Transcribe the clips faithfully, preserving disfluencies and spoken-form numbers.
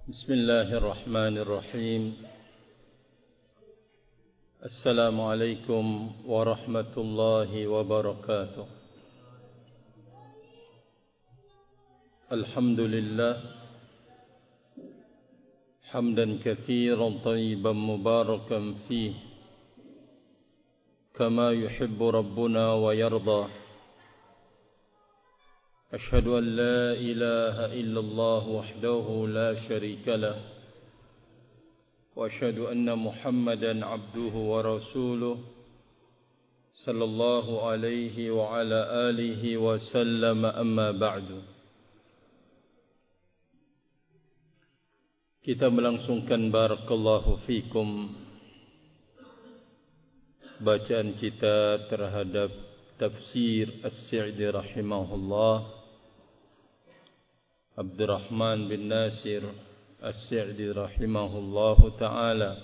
بسم الله الرحمن الرحيم. السلام عليكم ورحمة الله وبركاته. الحمد لله حمدا كثيرا طيبا مباركا فيه كما يحب ربنا ويرضى. أشهد أن لا إله إلا الله وحده لا شريك له، وأشهد أن محمدا عبده ورسوله صلى الله عليه وعلى آله وسلم. أما بعد. Kita melangsungkan barakallahu fikum bacaan kita terhadap tafsir As-Sa'di rahimahullah, Abdurrahman bin Nasir As-Sa'di rahimahullahu ta'ala.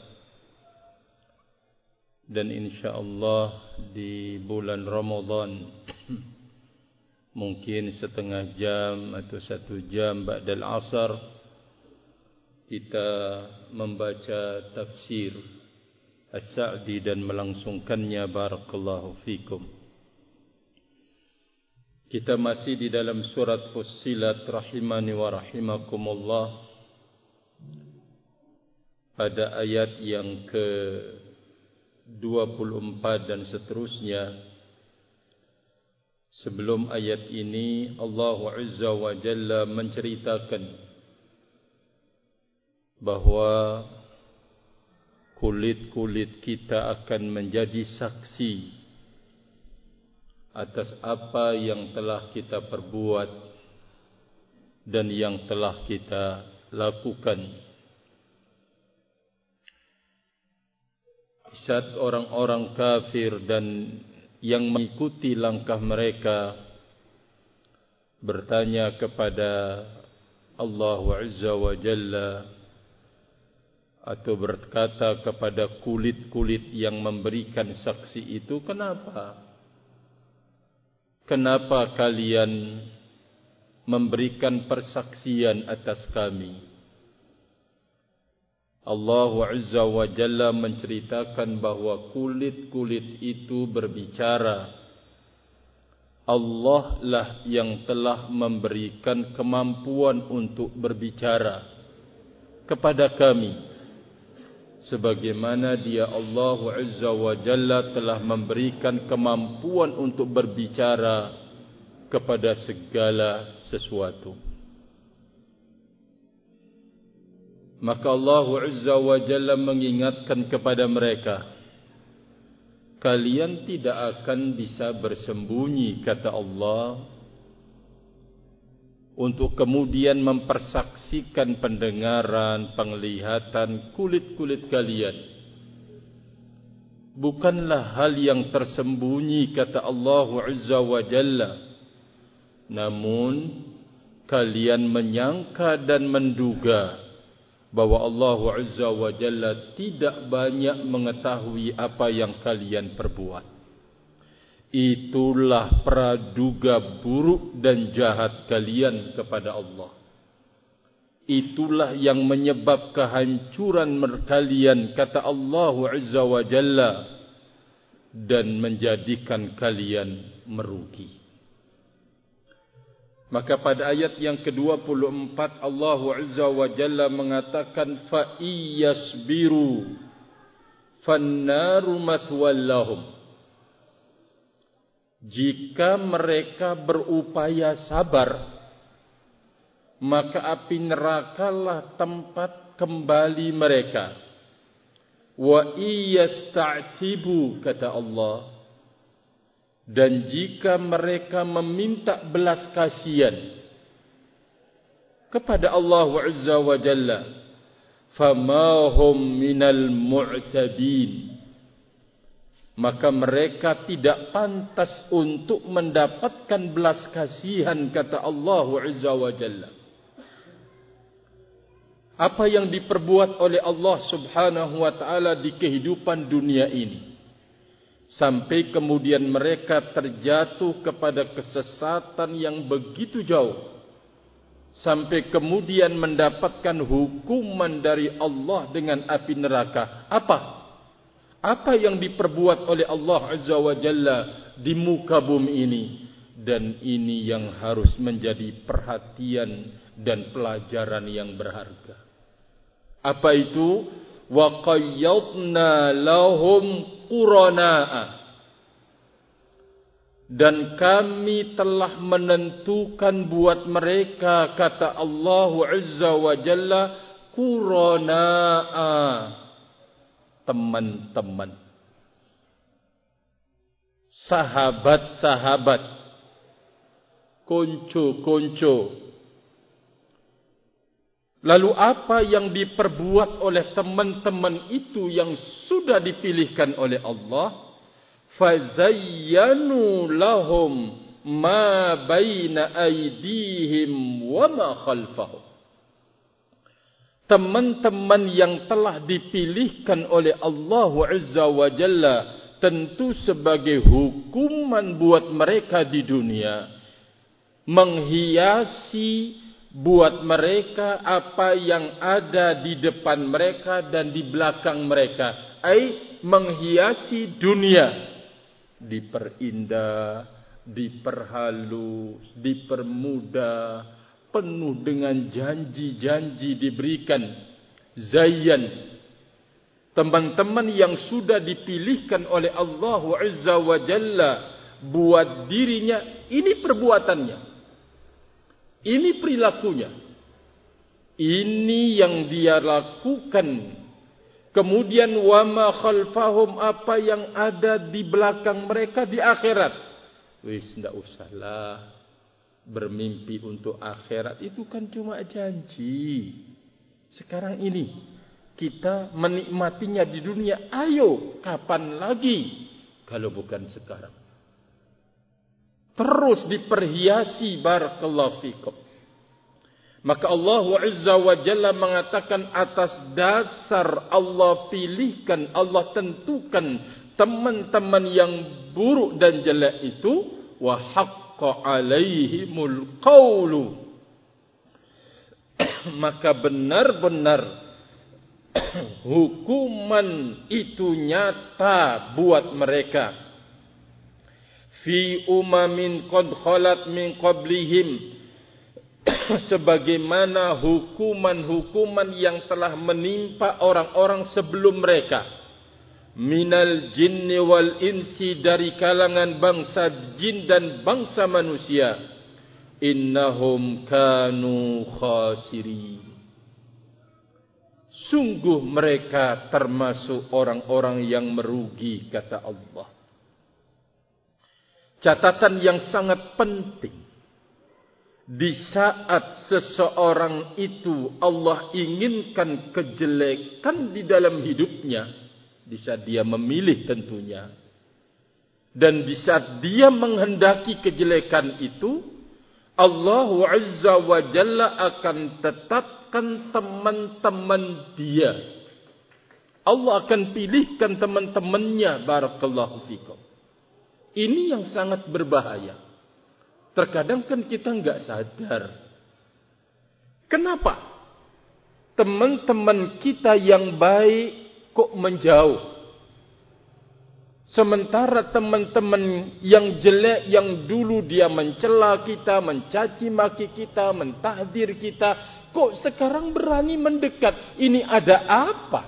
Dan insyaallah di bulan Ramadan mungkin setengah jam atau satu jam ba'dal asar kita membaca tafsir As-Sa'di dan melangsungkannya barakallahu fikum. Kita masih di dalam surat Fussilat rahimani wa rahimakumullah pada ayat yang ke dua puluh empat dan seterusnya. Sebelum ayat ini Allah Azza wa Jalla menceritakan bahwa kulit-kulit kita akan menjadi saksi atas apa yang telah kita perbuat dan yang telah kita lakukan. Saat orang-orang kafir dan yang mengikuti langkah mereka bertanya kepada Allah Azza wa Jalla atau berkata kepada kulit-kulit yang memberikan saksi itu, kenapa? Kenapa kalian memberikan persaksian atas kami? Allah Azza wa Jalla menceritakan bahwa kulit-kulit itu berbicara. Allah lah yang telah memberikan kemampuan untuk berbicara kepada kami, sebagaimana Dia Allah Azza wa Jalla telah memberikan kemampuan untuk berbicara kepada segala sesuatu. Maka Allah Azza wa Jalla mengingatkan kepada mereka, kalian tidak akan bisa bersembunyi, kata Allah, untuk kemudian mempersaksikan pendengaran, penglihatan kulit-kulit kalian. Bukanlah hal yang tersembunyi, kata Allah Azza wa Jalla. Namun kalian menyangka dan menduga bahwa Allah Azza wa Jalla tidak banyak mengetahui apa yang kalian perbuat. Itulah praduga buruk dan jahat kalian kepada Allah. Itulah yang menyebab kehancuran kalian, kata Allah Azza wa Jalla, dan menjadikan kalian merugi. Maka pada ayat yang ke dua puluh empat Allah Azza wa Jalla mengatakan, fa iyasbiru fannaru matwallahum. Jika mereka berupaya sabar, maka api nerakalah tempat kembali mereka. Wa iyasta'tibu, kata Allah, dan jika mereka meminta belas kasihan kepada Allah Azza wa Jalla, famahum minal mu'tabin, maka mereka tidak pantas untuk mendapatkan belas kasihan, kata Allah Azza wa Jalla. Apa yang diperbuat oleh Allah Subhanahu wa ta'ala di kehidupan dunia ini, sampai kemudian mereka terjatuh kepada kesesatan yang begitu jauh, sampai kemudian mendapatkan hukuman dari Allah dengan api neraka. Apa? Apa yang diperbuat oleh Allah Azza wa Jalla di muka bumi ini? Dan ini yang harus menjadi perhatian dan pelajaran yang berharga. Apa itu? Wa qayyadna lahum qurana'a. Dan kami telah menentukan buat mereka, kata Allah Azza wa Jalla, qurana'a, teman-teman, sahabat-sahabat, konco-konco. Lalu apa yang diperbuat oleh teman-teman itu yang sudah dipilihkan oleh Allah? Fazayyanu lahum ma baina aydihim wa ma khalfahum. Teman-teman yang telah dipilihkan oleh Allah Azza wa Jalla tentu sebagai hukuman buat mereka di dunia, menghiasi buat mereka apa yang ada di depan mereka dan di belakang mereka, ai menghiasi dunia, diperindah, diperhalus, dipermudah, penuh dengan janji-janji diberikan. Zayyan, teman-teman yang sudah dipilihkan oleh Allah Azza wa Jalla buat dirinya, ini perbuatannya, ini perilakunya, ini yang dia lakukan. Kemudian wa ma khalfahum, apa yang ada di belakang mereka di akhirat. Wis, ndak usahlah bermimpi untuk akhirat, itu kan cuma janji. Sekarang ini kita menikmatinya di dunia. Ayo, kapan lagi kalau bukan sekarang? Terus diperhiasi, barakallahu fikum. Maka Allah Azza wa Jalla mengatakan, atas dasar Allah pilihkan, Allah tentukan teman-teman yang buruk dan jelek itu, wa haqqa alaihimul qawlu, maka benar-benar hukuman itu nyata buat mereka. Fi umamin qad khalat min qablihim, sebagaimana hukuman-hukuman yang telah menimpa orang-orang sebelum mereka. Minal jinni wal insi, dari kalangan bangsa jin dan bangsa manusia. Innahum kanu khasirin, sungguh mereka termasuk orang-orang yang merugi, kata Allah. Catatan yang sangat penting, di saat seseorang itu Allah inginkan kejelekan di dalam hidupnya, di saat dia memilih tentunya, dan di saat dia menghendaki kejelekan itu, Allah Azza wa Jalla akan tetapkan teman-teman dia. Allah akan pilihkan teman-temannya, barakallahu fikum. Ini yang sangat berbahaya. Terkadang kan kita enggak sadar. Kenapa teman-teman kita yang baik kok menjauh? Sementara teman-teman yang jelek, yang dulu dia mencela kita, mencaci maki kita, mentahdir kita, kok sekarang berani mendekat? Ini ada apa?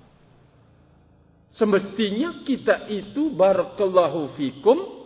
Semestinya kita itu, barakallahu fikum,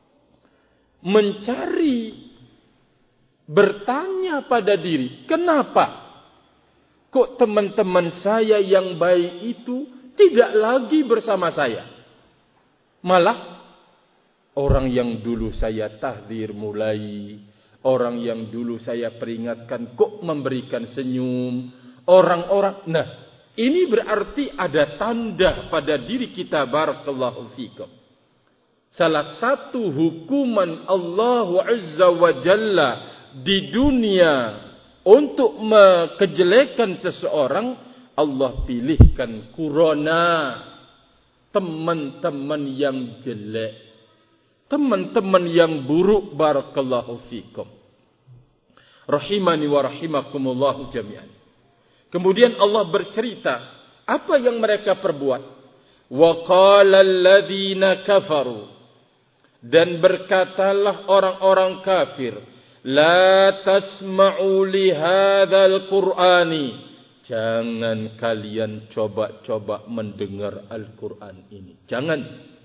mencari, bertanya pada diri, kenapa kok teman-teman saya yang baik itu tidak lagi bersama saya? Malah orang yang dulu saya tahdir mulai, orang yang dulu saya peringatkan kok memberikan senyum, orang-orang. Nah, ini berarti ada tanda pada diri kita, barakallahu fikum. Salah satu hukuman Allah Azza wa Jalla di dunia untuk kejelekan seseorang, Allah pilihkan kurana, teman-teman yang jelek, teman-teman yang buruk, barakallahu fikum. Rahimani wa rahimakumullahu jami'an. Kemudian Allah bercerita apa yang mereka perbuat. Wa qala alladhina kafaru, dan berkatalah orang-orang kafir, la tasma'u li hadzal qur'ani, jangan kalian coba-coba mendengar Al-Quran ini. Jangan.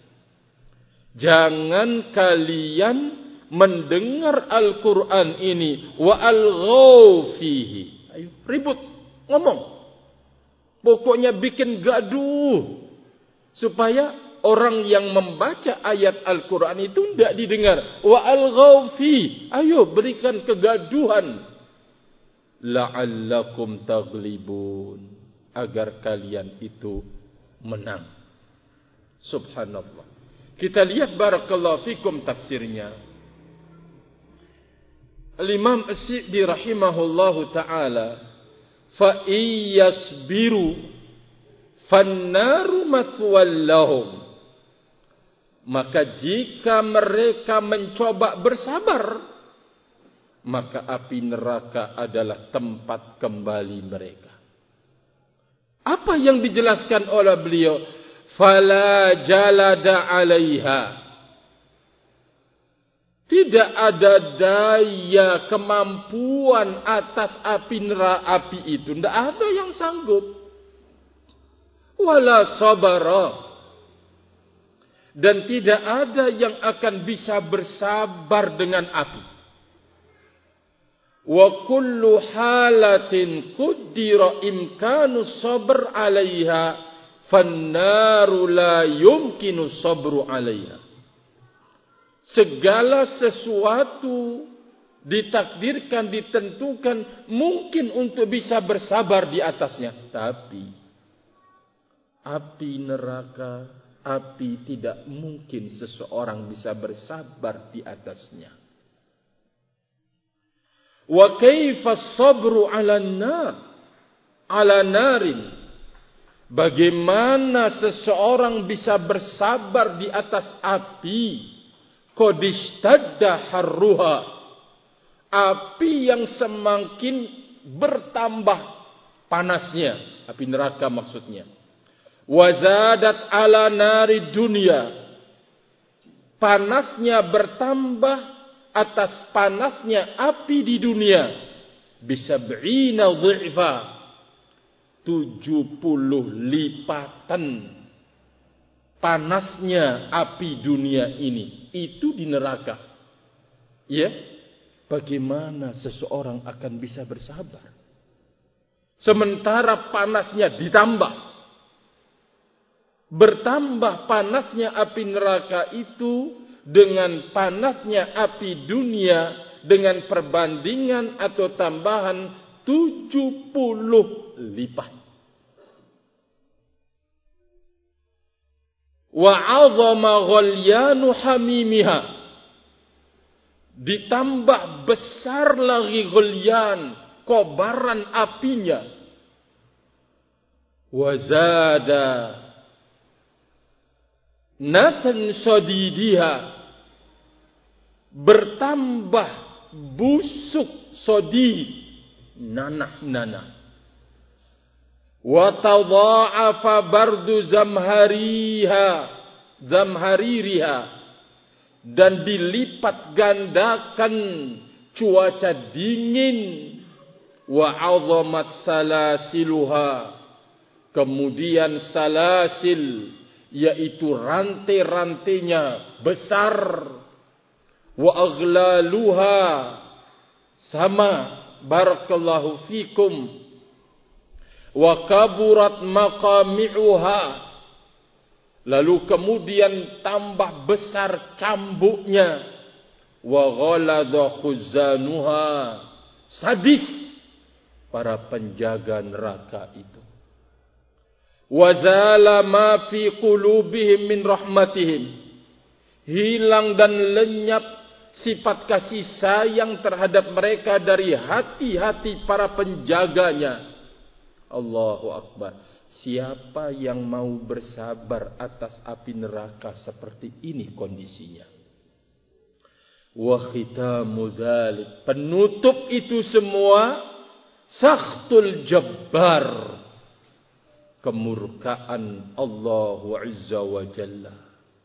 Jangan kalian mendengar Al-Quran ini. Wa alghaw fihi. Ayo, ribut. Ngomong. Pokoknya bikin gaduh. Supaya orang yang membaca ayat Al-Quran itu tidak didengar. Wa alghaw fihi. Ayo, berikan kegaduhan. La'allakum taghlibun, agar kalian itu menang. Subhanallah. Kita lihat barakallahu fikum tafsirnya. Al-Imam As-Sa'di rahimahullahu ta'ala, fa iyasbiru fannaru mathwal lahum, maka jika mereka mencoba bersabar, maka api neraka adalah tempat kembali mereka. Apa yang dijelaskan oleh beliau? Fala jalada alaiha. Tidak ada daya kemampuan atas api neraka api itu. Tidak ada yang sanggup. Wala sabara. Dan tidak ada yang akan bisa bersabar dengan api. Wa kullu halatin qaddara imkanu sabr 'alaiha fannaru la yumkinu sabru 'alaiha. Segala sesuatu ditakdirkan, ditentukan mungkin untuk bisa bersabar di atasnya, tapi api neraka, api tidak mungkin seseorang bisa bersabar di atasnya. Wa kaifa sabru 'ala an-nar 'ala narin, bagaimana seseorang bisa bersabar di atas api qad ishtadda harruha, api yang semakin bertambah panasnya, api neraka maksudnya. Wa zadat 'ala nari dunya, panasnya bertambah atas panasnya api di dunia, bisab'ina dhi'fa, tujuh puluh lipatan panasnya api dunia ini, itu di neraka. Ya, bagaimana seseorang akan bisa bersabar? Sementara panasnya ditambah, bertambah panasnya api neraka itu dengan panasnya api dunia, dengan perbandingan atau tambahan tujuh puluh lipat. Wa 'azama ghalyanu hamimiha, ditambah besar lagi ghalyan, kobaran apinya. Wa zada natan sadidiha, bertambah busuk sodid, nanah-nanah. Wa tadha'afa bardu zamhariha, zamhaririha, dan dilipat gandakan cuaca dingin. Wa 'azamat salasiluha, kemudian salasil, yaitu rantai-rantainya besar. Wa aghlaluha, sama, barakallahu fikum. Wa kaburat maqami'uha, lalu kemudian tambah besar cambuknya. Wa ghaladha khuzanuha, sadis para penjaga neraka itu. Wa zala ma fi qulubihim min rahmatihim, hilang dan lenyap sifat kasih sayang terhadap mereka dari hati-hati para penjaganya. Allahu Akbar. Siapa yang mau bersabar atas api neraka seperti ini kondisinya? Wa khitamu dzalik, penutup itu semua, sakhtul jabbar, kemurkaan Allah Azza wa Jalla.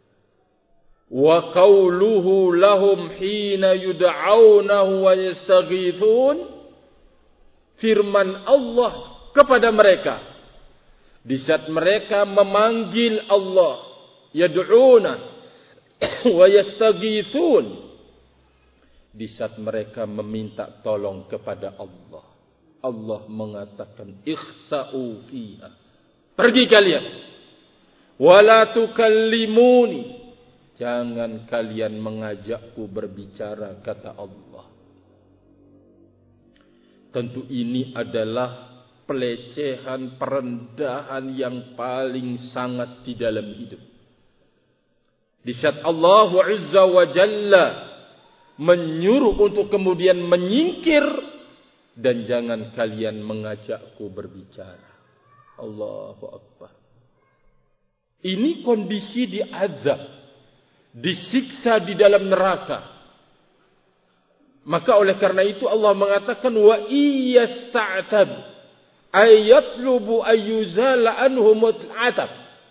Wa qawluhu lahum hina yud'aunahu wa yastaghithun, firman Allah kepada mereka di saat mereka memanggil Allah, yad'una wa yastaghithun, di saat mereka meminta tolong kepada Allah. Allah mengatakan, ikhsa'u fiha, pergi kalian, wala tukallimuni, jangan kalian mengajakku berbicara, kata Allah. Tentu ini adalah pelecehan, perendahan yang paling sangat di dalam hidup. Di saat Allah Azza wa Jalla menyuruh untuk kemudian menyingkir, dan jangan kalian mengajakku berbicara. Allahu Akbar. Ini kondisi diazab, disiksa di dalam neraka. Maka oleh karena itu Allah mengatakan, wa iyasta'tab ayatlubu ayyuzala anhumul atab.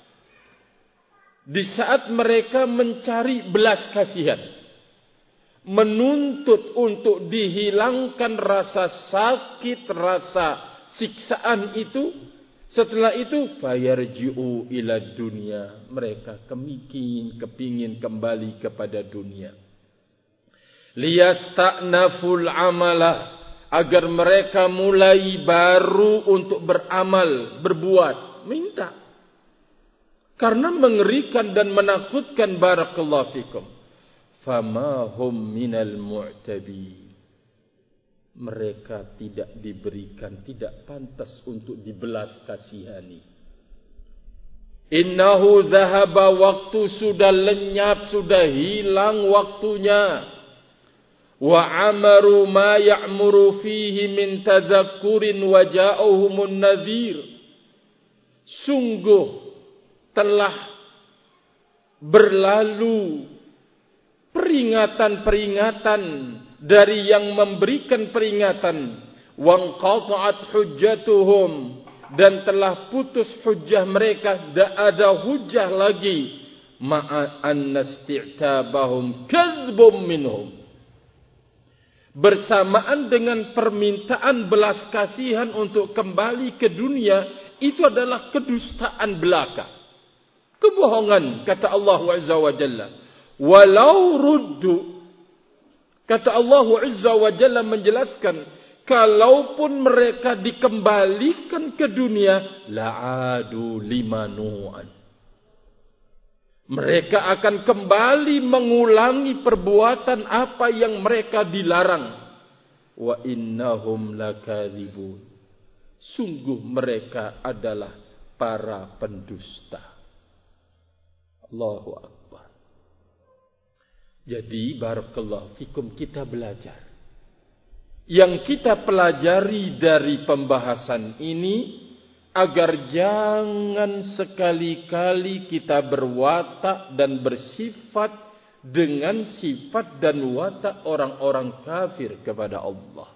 Di saat mereka mencari belas kasihan, menuntut untuk dihilangkan rasa sakit, rasa siksaan itu, setelah itu fayarji'u ila dunya, mereka kemingin, kepingin kembali kepada dunia. Liyasta'naful amalah, agar mereka mulai baru untuk beramal, berbuat, minta. Karena mengerikan dan menakutkan, barakallahu fikum. Fama hum minal mu'tabi, mereka tidak diberikan, tidak pantas untuk dibelas kasihani. Innahu zahaba, waktu sudah lenyap, sudah hilang waktunya. Wa amaru ma ya'muru fihi min tadhakkurin wa ja'uhumun nadhir, sungguh telah berlalu peringatan-peringatan dari yang memberikan peringatan. Wanqata'at hujjatuhum, dan telah putus hujjah mereka, tidak ada hujjah lagi. Ma'a anna isti'tabahum kadzbum minhum, bersamaan dengan permintaan belas kasihan untuk kembali ke dunia, itu adalah kedustaan belaka, kebohongan, kata Allah Azza wa Jalla. Walau ruddu, kata Allah Azza wa Jalla menjelaskan, kalaupun mereka dikembalikan ke dunia, la'adu limanu'an, mereka akan kembali mengulangi perbuatan apa yang mereka dilarang. Wa innahum lakadzibun, sungguh mereka adalah para pendusta. Allahu Akbar. Jadi barakallahu fikum, kita belajar. Yang kita pelajari dari pembahasan ini, agar jangan sekali-kali kita berwatak dan bersifat dengan sifat dan watak orang-orang kafir kepada Allah.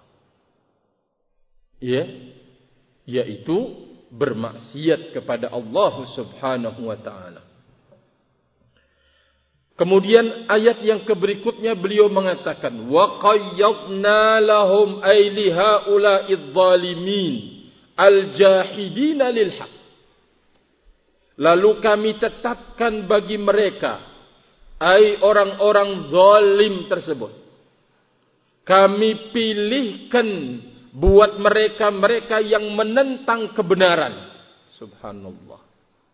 Ya, yaitu bermaksiat kepada Allah Subhanahu wa taala. Kemudian ayat yang berikutnya beliau mengatakan, wa qayyadna lahum ay li haula'idz zalimin al-jahidina lil haq. Lalu kami tetapkan bagi mereka, ai orang-orang zalim tersebut, kami pilihkan buat mereka-mereka yang menentang kebenaran. Subhanallah.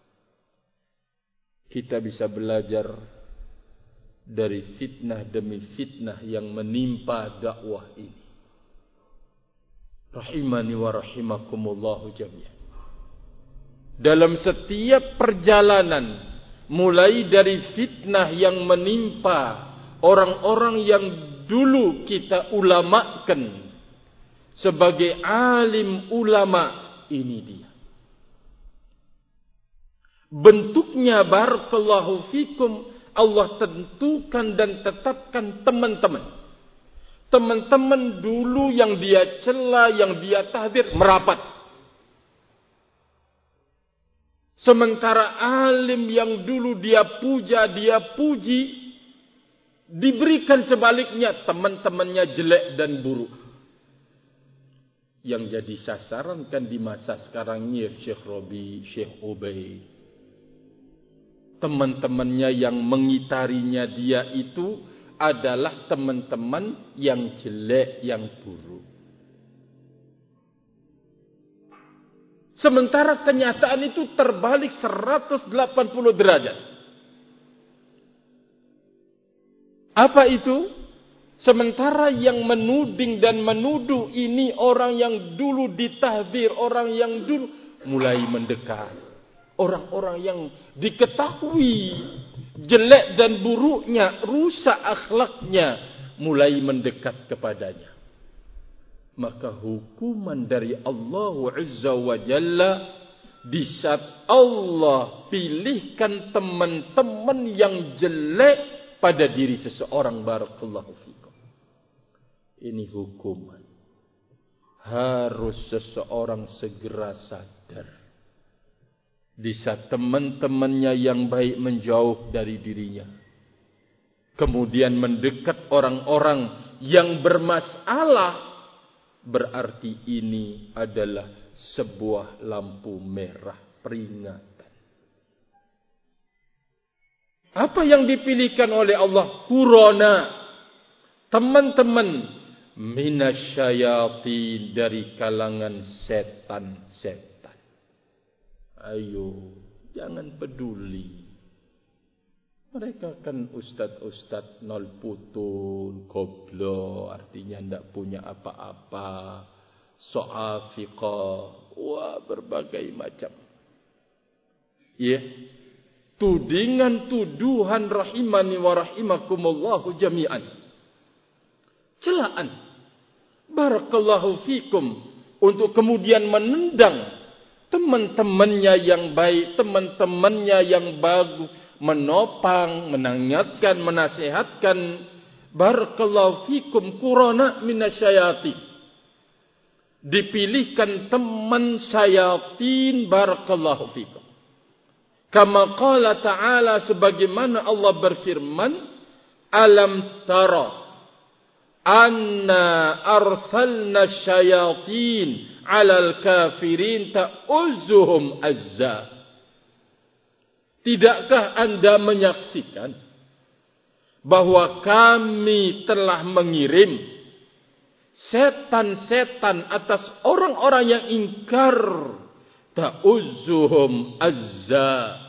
Kita bisa belajar dari fitnah demi fitnah yang menimpa dakwah ini. Rahimani wa rahimakumullahu jami'an. Dalam setiap perjalanan, mulai dari fitnah yang menimpa orang-orang yang dulu kita ulamakan sebagai alim ulama, ini dia. Bentuknya barakallahu fikum Allah tentukan dan tetapkan teman-teman. Teman-teman dulu yang dia cela, yang dia tahdir, merapat. Sementara alim yang dulu dia puja, dia puji, diberikan sebaliknya, teman-temannya jelek dan buruk. Yang jadi sasaran kan di masa sekarang ini Syekh Robi, Syekh Ubay. Teman-temannya yang mengitarinya dia itu adalah teman-teman yang jelek, yang buruk. Sementara kenyataan itu terbalik seratus delapan puluh derajat. Apa itu? Sementara yang menuding dan menuduh ini orang yang dulu ditahdir, orang yang dulu mulai mendekat. Orang-orang yang diketahui jelek dan buruknya, rusak akhlaknya, mulai mendekat kepadanya. Maka hukuman dari Allah Azza wa Jalla, di saat Allah pilihkan teman-teman yang jelek pada diri seseorang, barakallahu fikum. Ini hukuman. Harus seseorang segera sadar. Di saat teman-temannya yang baik menjauh dari dirinya, kemudian mendekat orang-orang yang bermasalah, berarti ini adalah sebuah lampu merah peringatan. Apa yang dipilihkan oleh Allah? Qurana, teman-teman minasyayatin, dari kalangan setan-setan. Ayo, jangan peduli. Mereka kan ustaz-ustaz nol putul, goblo, artinya tidak punya apa-apa, so'afiqah, wah berbagai macam. Ya, tudingan tuduhan rahimani wa rahimakumullahu jami'an. Celaan, barakallahu fikum, untuk kemudian menendang teman-temannya yang baik, teman-temannya yang bagus, menopang, mengingatkan, menasihatkan. Barakallahu fikum, qurana minasyayatin. Dipilihkan teman syayatin, barakallahu fikum. Kama qala ta'ala, sebagaimana Allah berfirman, alam tara anna arsalna syayatin alal kafirin ta'uzuhum azza. Tidakkah anda menyaksikan bahwa kami telah mengirim setan-setan atas orang-orang yang ingkar, ta'uzuhum azza,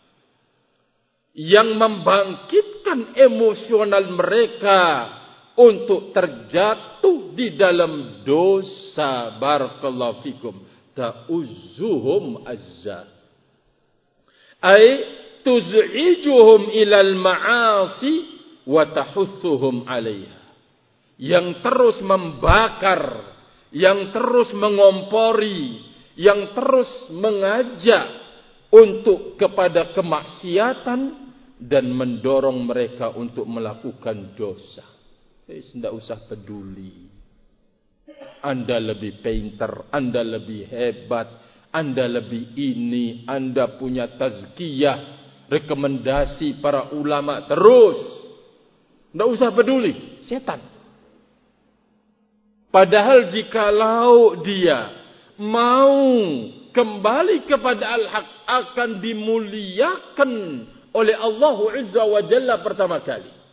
yang membangkitkan emosional mereka untuk terjatuh di dalam dosa, barakallahu fikum, ta'uzuhum azza, ay tuz'ijuhum ilal ma'asi wa tahussuhum 'alaiha, yang terus membakar, yang terus mengompori, yang terus mengajak untuk kepada kemaksiatan dan mendorong mereka untuk melakukan dosa. Tidak usah peduli. Anda lebih pintar, Anda lebih hebat, Anda lebih ini, Anda punya tazkiyah, rekomendasi para ulama, terus. Tidak usah peduli, setan. Padahal jikalau dia mau kembali kepada al-haq, akan dimuliakan oleh Allah Azza wa Jalla pertama kali.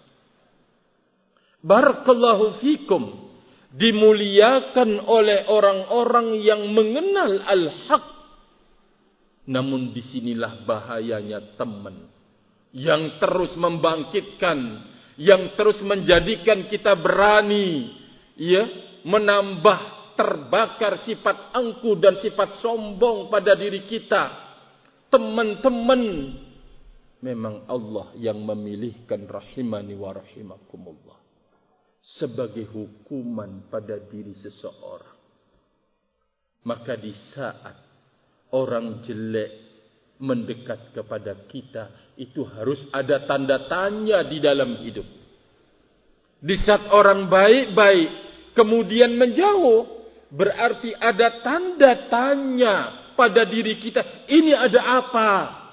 Barakallahu fikum, dimuliakan oleh orang-orang yang mengenal al-haq. Namun disinilah bahayanya teman yang terus membangkitkan, yang terus menjadikan kita berani, ya, menambah terbakar sifat angkuh dan sifat sombong pada diri kita. Teman-teman, memang Allah yang memilihkan, rahimani wa rahimakumullah, sebagai hukuman pada diri seseorang. Maka di saat orang jelek mendekat kepada kita, itu harus ada tanda tanya di dalam hidup. Di saat orang baik-baik kemudian menjauh, berarti ada tanda tanya pada diri kita. Ini ada apa?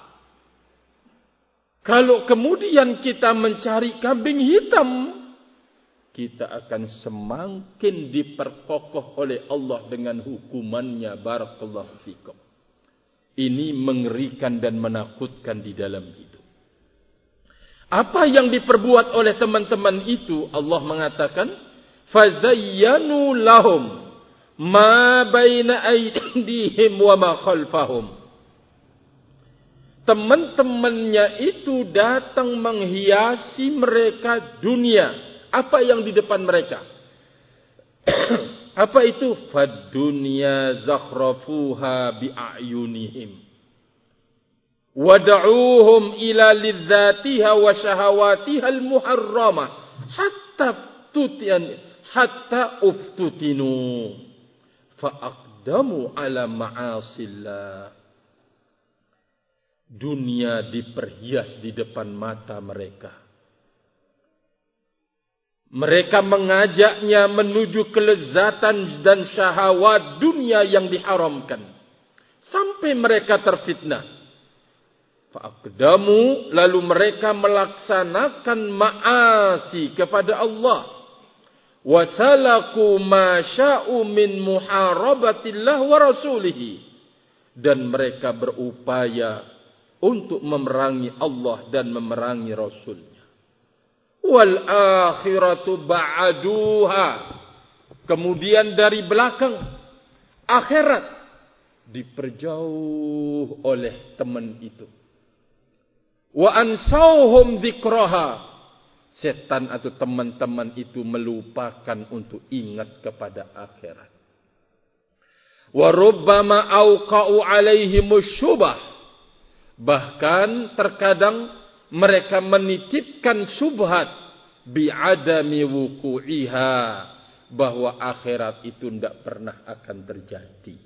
Kalau kemudian kita mencari kambing hitam, kita akan semakin diperkokoh oleh Allah dengan hukumannya. Barakallahu fikum. Ini mengerikan dan menakutkan di dalam hidup. Apa yang diperbuat oleh teman-teman itu, Allah mengatakan, fazayyanu lahum ma baina aydihim wa ma khalfahum. Teman-temannya itu datang menghiasi mereka dunia. Apa yang di depan mereka? Apa itu? Fad dunya zakhrafuha bi'ayunihim. Wad'uuhum ila lidzatiha wa syahawatiha al-muharramah hatta tutian hatta uftutinu fa aqdamu ala ma'asillah. Dunia diperhias di depan mata mereka. Mereka mengajaknya menuju kelezatan dan syahwat dunia yang diharamkan. Sampai mereka terfitnah. Fa'aqdamu, lalu mereka melaksanakan ma'asi kepada Allah. Wasalaku ma sya'u min muharabatillah wa rasulihi. Dan mereka berupaya untuk memerangi Allah dan memerangi Rasulnya. Wal akhiratu ba'aduha. Kemudian dari belakang, akhirat diperjauh oleh teman itu. Wa ansauhum dzikraha. Setan atau teman-teman itu melupakan untuk ingat kepada akhirat. Wa rubbama auqa'u alaihimus syubah. Bahkan terkadang mereka menitipkan syubhat bi'adami wuku'iha, bahwa akhirat itu tidak pernah akan terjadi.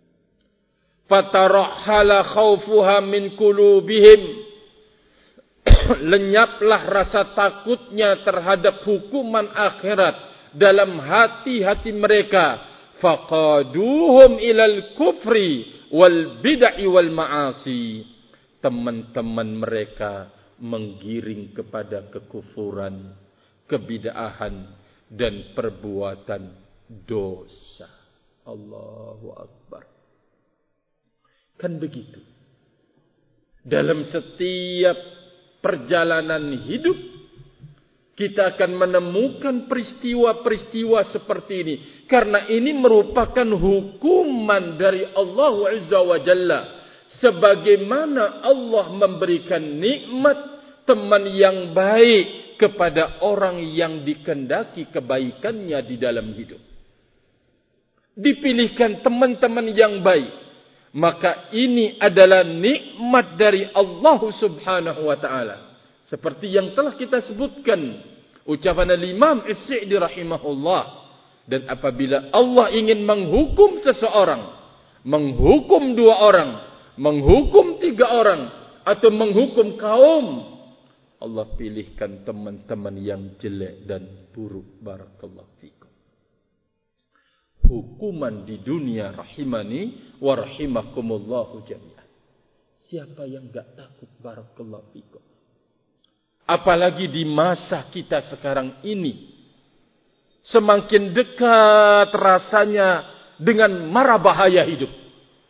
Fatarahhala khawfuha min qulubihim. Lenyaplah rasa takutnya terhadap hukuman akhirat dalam hati-hati mereka. Faqaduhum ilal kufri wal bid'i wal ma'asi. Teman-teman mereka menggiring kepada kekufuran, kebid'ahan dan perbuatan dosa. Allahu Akbar. Kan begitu. Dalam setiap perjalanan hidup, kita akan menemukan peristiwa-peristiwa seperti ini. Karena ini merupakan hukuman dari Allah Azza wa Jalla. Sebagaimana Allah memberikan nikmat teman yang baik kepada orang yang dikehendaki kebaikannya di dalam hidup. Dipilihkan teman-teman yang baik. Maka ini adalah nikmat dari Allah Subhanahu wa ta'ala. Seperti yang telah kita sebutkan. Ucapan Al-Imam As-Sa'di rahimahullah. Dan apabila Allah ingin menghukum seseorang, menghukum dua orang, menghukum tiga orang, atau menghukum kaum, Allah pilihkan teman-teman yang jelek dan buruk. Barakallahu fikum. Hukuman di dunia rahimani wa rahimakumullahu jami'an. Siapa yang enggak takut? Barakallahu fikum. Apalagi di masa kita sekarang ini, semakin dekat rasanya dengan mara bahaya hidup.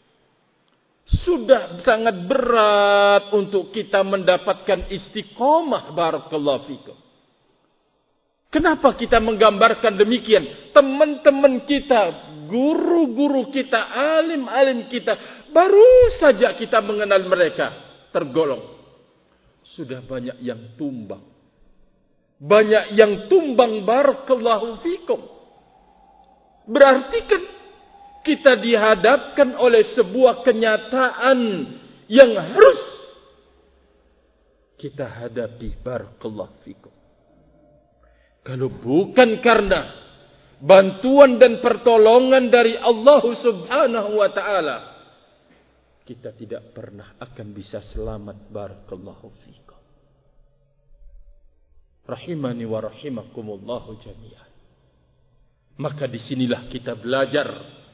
Sudah sangat berat untuk kita mendapatkan istiqomah. Barakallahu fikum. Kenapa kita menggambarkan demikian? Teman-teman kita, guru-guru kita, alim-alim kita, baru saja kita mengenal mereka, tergolong. Sudah banyak yang tumbang. Banyak yang tumbang. Barakallahu fikum. Berarti kan kita dihadapkan oleh sebuah kenyataan yang harus kita hadapi. Barakallahu fikum. Kalau bukan karena bantuan dan pertolongan dari Allah Subhanahu wa ta'ala, kita tidak pernah akan bisa selamat. Barakallahu fikum. Rahimani wa rahimakumullahu jami'an. Maka disinilah kita belajar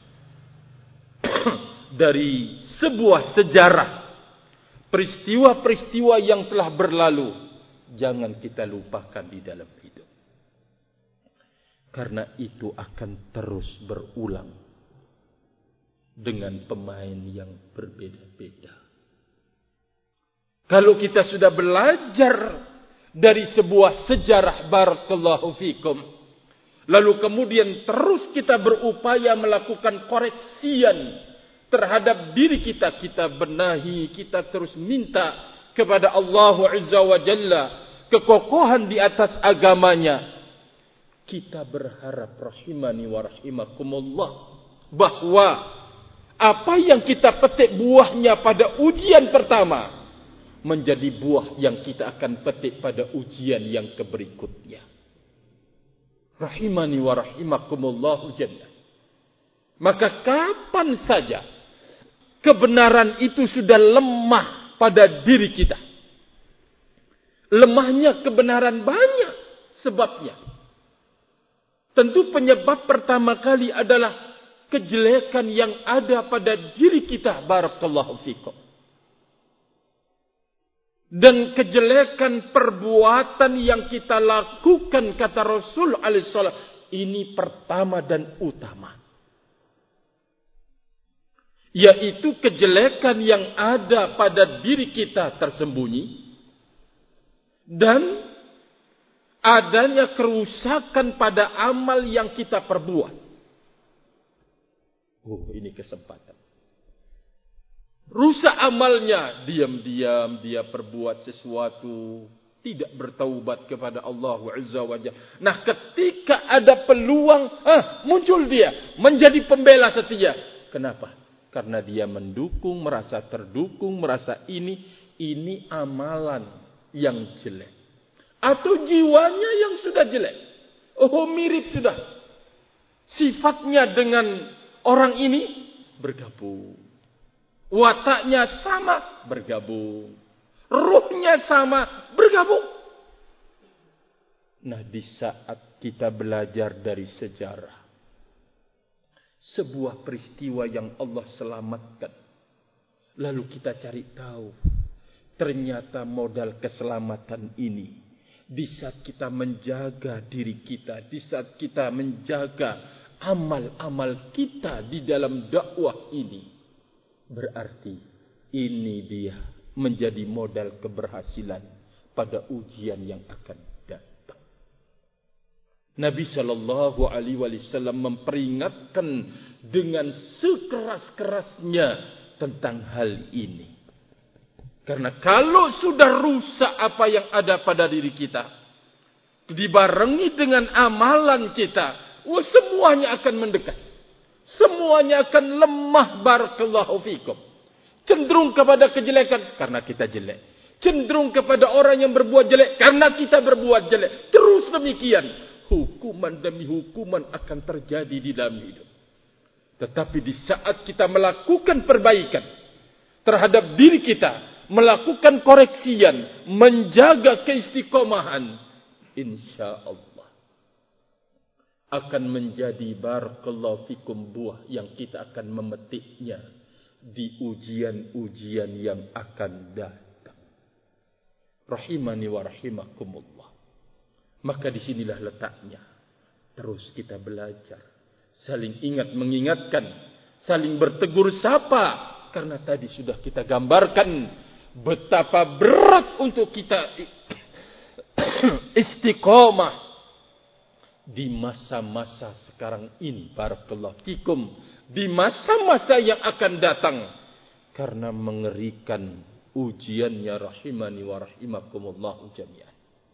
dari sebuah sejarah, peristiwa-peristiwa yang telah berlalu, jangan kita lupakan di dalam hidup. Karena itu akan terus berulang dengan pemain yang berbeda-beda. Kalau kita sudah belajar dari sebuah sejarah, barakallahu fikum, lalu kemudian terus kita berupaya melakukan koreksian terhadap diri kita, kita benahi, kita terus minta kepada Allah Azza wa Jalla kekokohan di atas agamanya. Kita berharap, rahimani wa rahimakumullah, bahwa apa yang kita petik buahnya pada ujian pertama menjadi buah yang kita akan petik pada ujian yang keberikutnya. Rahimani wa rahimakumullahu jalla. Maka kapan saja kebenaran itu sudah lemah pada diri kita, lemahnya kebenaran banyak sebabnya. Tentu penyebab pertama kali adalah kejelekan yang ada pada diri kita, barakallahu fikum. Dan kejelekan perbuatan yang kita lakukan, kata Rasul alaihi salam, ini pertama dan utama. Yaitu kejelekan yang ada pada diri kita tersembunyi dan adanya kerusakan pada amal yang kita perbuat. Oh, ini kesempatan. Rusak amalnya, diam-diam dia perbuat sesuatu, tidak bertaubat kepada Allah Azza wa Jalla. Nah, ketika ada peluang, ah, muncul dia menjadi pembela setia. Kenapa? Karena dia mendukung, merasa terdukung, merasa ini ini amalan yang jelek. Atau jiwanya yang sudah jelek. Oh, mirip sudah. Sifatnya dengan orang ini bergabung. Wataknya sama, bergabung. Ruhnya sama, bergabung. Nah, di saat kita belajar dari sejarah, sebuah peristiwa yang Allah selamatkan, lalu kita cari tahu, ternyata modal keselamatan ini di saat kita menjaga diri kita, di saat kita menjaga amal-amal kita di dalam dakwah ini, berarti ini dia menjadi modal keberhasilan pada ujian yang akan datang. Nabi sallallahu alaihi wasallam memperingatkan dengan sekeras-kerasnya tentang hal ini. Karena kalau sudah rusak apa yang ada pada diri kita, dibarengi dengan amalan kita, wah, semuanya akan mendekat. Semuanya akan lemah, barakallahu fikum. Cenderung kepada kejelekan karena kita jelek. Cenderung kepada orang yang berbuat jelek karena kita berbuat jelek. Terus demikian. Hukuman demi hukuman akan terjadi di dalam hidup. Tetapi di saat kita melakukan perbaikan terhadap diri kita, melakukan koreksian, menjaga keistiqomahan, insya-Allah akan menjadi, barakallahu fikum, buah yang kita akan memetiknya di ujian-ujian yang akan datang. Rahimani wa rahimakumullah. Maka disinilah letaknya. Terus kita belajar, saling ingat mengingatkan, saling bertegur sapa. Karena tadi sudah kita gambarkan betapa berat untuk kita istiqomah di masa-masa sekarang ini, barakallahu fikum, di masa-masa yang akan datang, karena mengerikan ujiannya, rahimani wa rahimakumullah jami'an.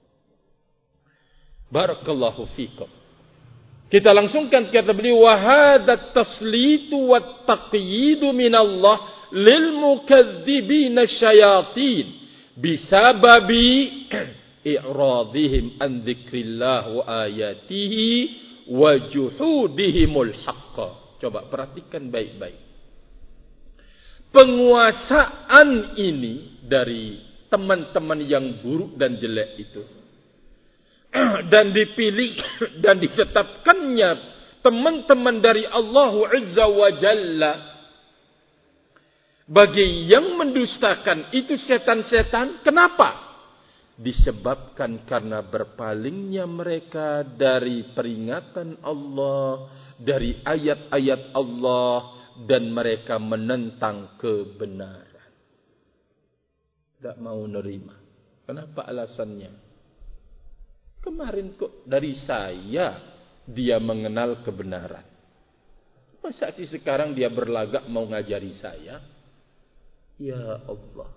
Barakallahu fikum. Kita langsungkan kata beliau, wa hadha taslitu wat taqyidu min Allah lil mukadzibina syayatin bisababi i'radihim an dzikrillah wa ayatihi wa juhudihimul haqq. Coba perhatikan baik-baik. penguasaan ini dari teman-teman yang buruk dan jelek itu, dan dipilih dan ditetapkannya teman-teman dari Allah Azza wa Jalla bagi yang mendustakan itu setan-setan. Kenapa? Disebabkan karena berpalingnya mereka dari peringatan Allah, dari ayat-ayat Allah, dan mereka menentang kebenaran. Tak mau nerima. Kenapa alasannya? Kemarin kok dari saya dia mengenal kebenaran. Masa sih sekarang dia berlagak mau ngajari saya? Ya Allah.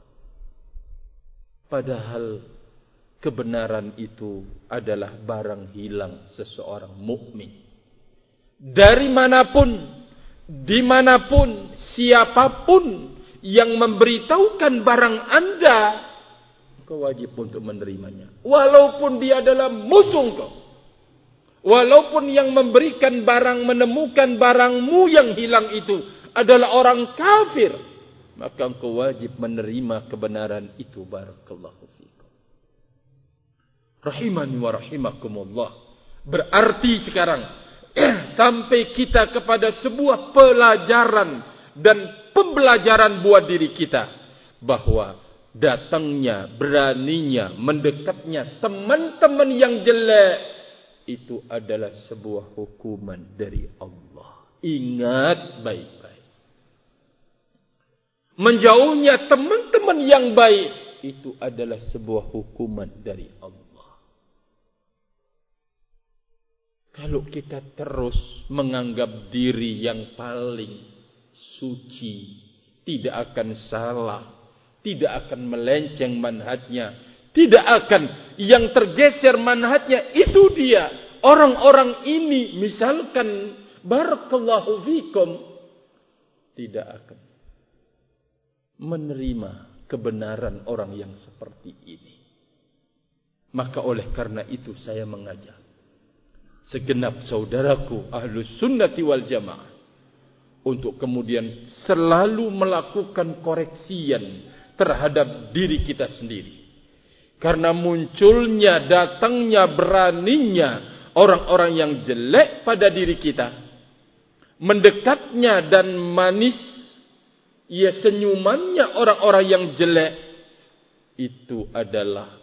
Padahal kebenaran itu adalah barang hilang seseorang mukmin. Dari manapun, dimanapun, siapapun yang memberitahukan barang Anda, kau wajib untuk menerimanya. Walaupun dia adalah musuh kau. Walaupun yang memberikan barang, menemukan barangmu yang hilang itu adalah orang kafir, maka engkau wajib menerima kebenaran itu. Barakallahu fikum. Rahimani wa rahimakumullah. Berarti sekarang sampai kita kepada sebuah pelajaran dan pembelajaran buat diri kita, bahwa datangnya, beraninya, mendekatnya teman-teman yang jelek itu adalah sebuah hukuman dari Allah. Ingat baik-baik. Menjauhnya teman-teman yang baik itu adalah sebuah hukuman dari Allah. Kalau kita terus menganggap diri yang paling suci, tidak akan salah, tidak akan melenceng manhajnya, tidak akan yang tergeser manhajnya, itu dia. Orang-orang ini misalkan barakallahu fikum tidak akan menerima kebenaran orang yang seperti ini. Maka oleh karena itu saya mengajak segenap saudaraku Ahlus Sunnati wal Jamaah untuk kemudian selalu melakukan koreksian terhadap diri kita sendiri. Karena munculnya, datangnya, beraninya orang-orang yang jelek pada diri kita, mendekatnya dan manis, ya senyumannya orang-orang yang jelek, itu adalah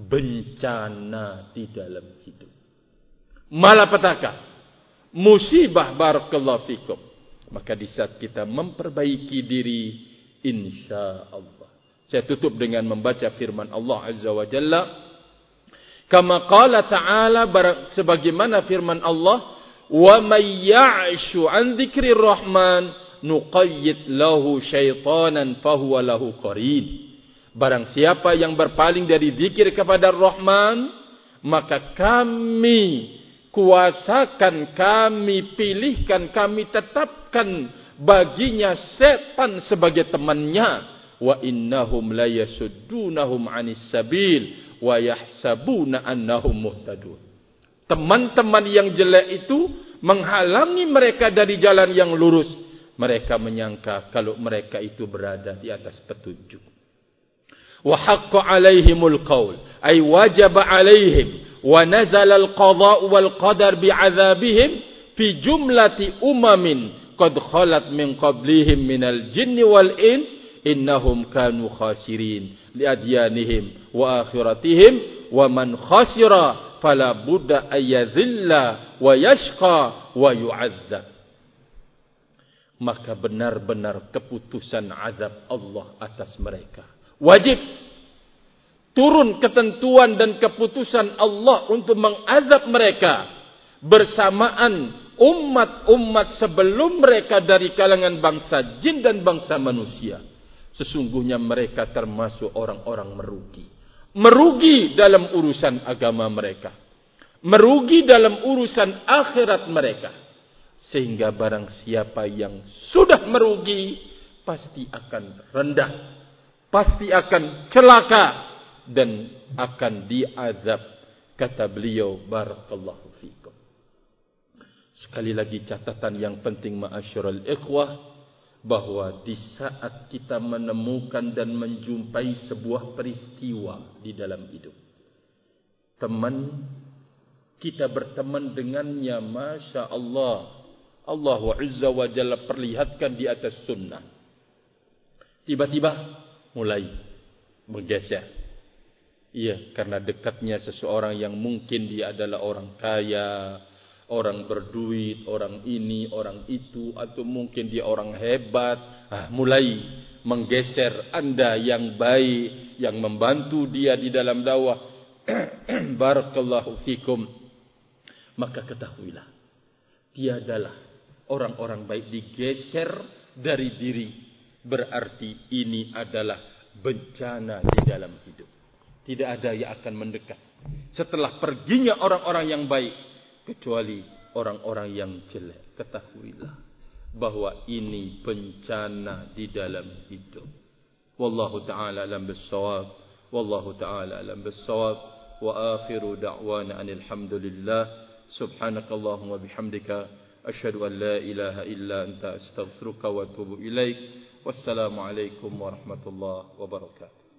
bencana di dalam hidup. Malapetaka, musibah, barakallahu fikum. Maka di saat kita memperbaiki diri, insya Allah. Saya tutup dengan membaca firman Allah Azza wa Jalla. Kama qala ta'ala, sebagaimana firman Allah, wa may ya'shu an dzikrir rahman nuqayyid lahu syaitanan fahuwa lahu qarin. Barang siapa yang berpaling dari zikir kepada Rahman, maka kami kuasakan, kami pilihkan, kami tetapkan baginya setan sebagai temannya. Wa innahum la yasuddunahum 'anis sabil wa yahsabuna annahum muhtadun. Teman-teman yang jelek itu menghalangi mereka dari jalan yang lurus. Mereka menyangka kalau mereka itu berada di atas petunjuk. Wa haqqa 'alaihimul qaul, ay wajaba 'alaihim wa nazala al-qadha' wal qadar bi'adzabihim fi jumlati umamin qad khalat min qablihim minal jinni wal ins innahum kanu khasirin li adyanihim wa akhiratihim wa man khasira fala budda ayyadhilla wa yashqa wa yu'adzab. Maka benar-benar keputusan azab Allah atas mereka. Wajib turun ketentuan dan keputusan Allah untuk mengazab mereka bersamaan umat-umat sebelum mereka dari kalangan bangsa jin dan bangsa manusia. Sesungguhnya mereka termasuk orang-orang merugi. Merugi dalam urusan agama mereka. Merugi dalam urusan akhirat mereka. Sehingga barang siapa yang sudah merugi, pasti akan rendah. Pasti akan celaka. Dan akan diazab. Kata beliau, barakallahu fikum. Sekali lagi catatan yang penting, ma'asyiral ikhwah, bahwa di saat kita menemukan dan menjumpai sebuah peristiwa di dalam hidup, teman kita berteman dengannya, Masya Allah, Allah Azza wa Jalla perlihatkan di atas sunnah, tiba-tiba mulai bergeser. Iya, karena dekatnya seseorang yang mungkin dia adalah orang kaya, orang berduit, orang ini, orang itu, atau mungkin dia orang hebat. Ah, mulai menggeser Anda yang baik, yang membantu dia di dalam dakwah. Barakallahu fikum. Maka ketahuilah, tiadalah orang-orang baik digeser dari diri, berarti ini adalah bencana di dalam hidup. Tidak ada yang akan mendekat setelah perginya orang-orang yang baik, kecuali orang-orang yang jelek. Ketahuilah bahwa ini bencana di dalam hidup. Wallahu ta'ala alam bis-shawab. Wallahu ta'ala alam bis-shawab. Wa akhiru da'wana anil hamdulillah. Subhanakallahumma bihamdika asyhadu an la ilaha illa anta astaghfiruka wa atubu ilaik. Wassalamu alaikum warahmatullahi wabarakatuh.